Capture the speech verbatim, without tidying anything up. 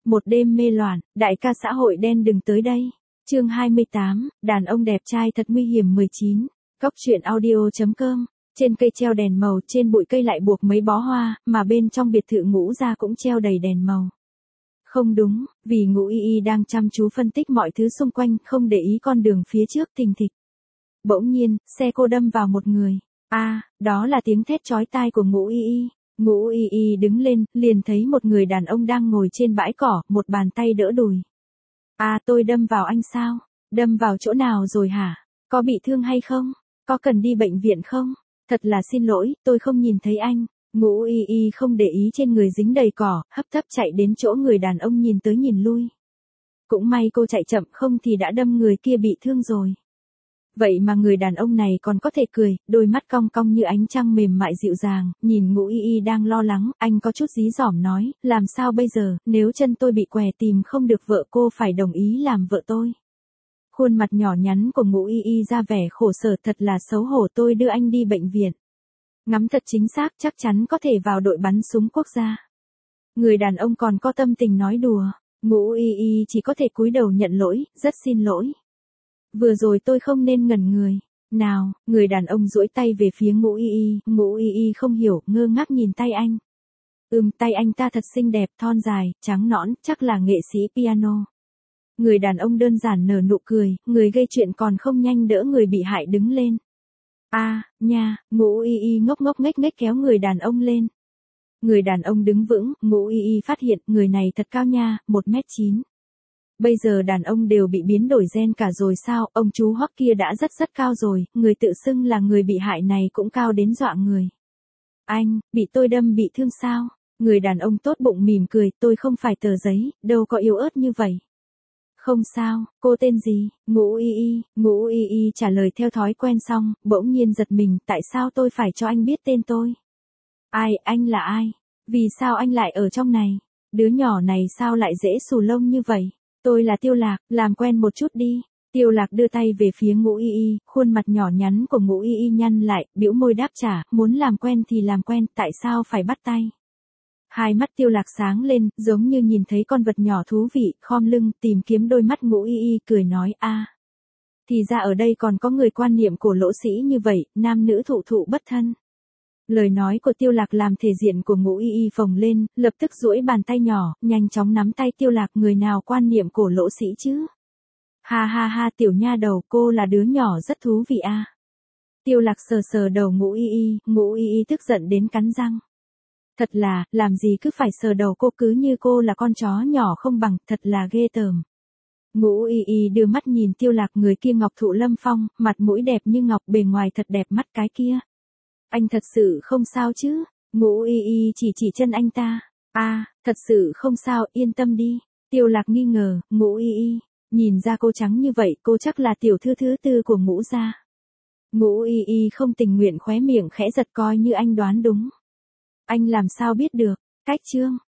Một đêm mê loạn, đại ca xã hội đen đừng tới đây. Chương hai mươi tám, đàn ông đẹp trai thật nguy hiểm mười chín. Góc truyện audio chấm com. Trên cây treo đèn màu, trên bụi cây lại buộc mấy bó hoa, mà bên trong biệt thự Ngũ gia cũng treo đầy đèn màu. Không đúng, vì Ngũ Y Y đang chăm chú phân tích mọi thứ xung quanh, không để ý con đường phía trước thình thịch. Bỗng nhiên, xe cô đâm vào một người. A, à, đó là tiếng thét chói tai của Ngũ Y Y. Ngũ Y Y đứng lên, liền thấy một người đàn ông đang ngồi trên bãi cỏ, một bàn tay đỡ đùi. A, à, tôi đâm vào anh sao? Đâm vào chỗ nào rồi hả? Có bị thương hay không? Có cần đi bệnh viện không? Thật là xin lỗi, tôi không nhìn thấy anh. Ngũ Y Y không để ý trên người dính đầy cỏ, hấp tấp chạy đến chỗ người đàn ông nhìn tới nhìn lui. Cũng may cô chạy chậm, không thì đã đâm người kia bị thương rồi. Vậy mà người đàn ông này còn có thể cười, đôi mắt cong cong như ánh trăng mềm mại dịu dàng, nhìn Ngũ Y Y đang lo lắng, anh có chút dí dỏm nói, làm sao bây giờ, nếu chân tôi bị què tìm không được vợ cô phải đồng ý làm vợ tôi. Khuôn mặt nhỏ nhắn của Ngũ Y Y ra vẻ khổ sở, thật là xấu hổ, tôi đưa anh đi bệnh viện. Ngắm thật chính xác, chắc chắn có thể vào đội bắn súng quốc gia. Người đàn ông còn có tâm tình nói đùa, Ngũ Y Y chỉ có thể cúi đầu nhận lỗi, rất xin lỗi. Vừa rồi tôi không nên ngẩn người. Nào, người đàn ông duỗi tay về phía Ngũ Y Y, Ngũ Y Y không hiểu, ngơ ngác nhìn tay anh. Ừm, tay anh ta thật xinh đẹp, thon dài, trắng nõn, chắc là nghệ sĩ piano. Người đàn ông đơn giản nở nụ cười, người gây chuyện còn không nhanh đỡ người bị hại đứng lên. A, à, nha, Ngũ Y Y ngốc ngốc nghếch nghếch kéo người đàn ông lên. Người đàn ông đứng vững, Ngũ Y Y phát hiện người này thật cao nha, một mét chín. Bây giờ đàn ông đều bị biến đổi gen cả rồi sao, ông chú Hoắc kia đã rất rất cao rồi, người tự xưng là người bị hại này cũng cao đến dọa người. Anh, bị tôi đâm bị thương sao? Người đàn ông tốt bụng mỉm cười, tôi không phải tờ giấy, đâu có yếu ớt như vậy. Không sao, cô tên gì? Ngũ Y Y, Ngũ Y Y trả lời theo thói quen xong, bỗng nhiên giật mình, tại sao tôi phải cho anh biết tên tôi? Ai, anh là ai? Vì sao anh lại ở trong này? Đứa nhỏ này sao lại dễ xù lông như vậy? Tôi là Tiêu Lạc, làm quen một chút đi. Tiêu Lạc đưa tay về phía Ngũ Y Y, khuôn mặt nhỏ nhắn của Ngũ Y Y nhăn lại, bĩu môi đáp trả, muốn làm quen thì làm quen, tại sao phải bắt tay? Hai mắt Tiêu Lạc sáng lên, giống như nhìn thấy con vật nhỏ thú vị, khom lưng, tìm kiếm đôi mắt Ngũ Y Y, cười nói a, à, thì ra ở đây còn có người quan niệm cổ lỗ sĩ như vậy, nam nữ thụ thụ bất thân. Lời nói của Tiêu Lạc làm thể diện của Ngũ Y Y phồng lên, lập tức duỗi bàn tay nhỏ, nhanh chóng nắm tay Tiêu Lạc, người nào quan niệm cổ lỗ sĩ chứ? Ha ha ha, tiểu nha đầu, cô là đứa nhỏ rất thú vị a. À. Tiêu Lạc sờ sờ đầu Ngũ Y Y, Ngũ Y Y tức giận đến cắn răng. Thật là, làm gì cứ phải sờ đầu cô, cứ như cô là con chó nhỏ không bằng, thật là ghê tởm. Ngũ Y Y đưa mắt nhìn Tiêu Lạc, người kia ngọc thụ lâm phong, mặt mũi đẹp như ngọc, bề ngoài thật đẹp mắt cái kia. Anh thật sự không sao chứ? Ngũ Y Y chỉ chỉ chân anh ta. A, à, thật sự không sao, yên tâm đi. Tiêu Lạc nghi ngờ, Ngũ Y Y, nhìn ra cô trắng như vậy, cô chắc là tiểu thư thứ tư của Ngũ gia. Ngũ Y Y không tình nguyện khóe miệng khẽ giật, coi như anh đoán đúng. Anh làm sao biết được? Cách chương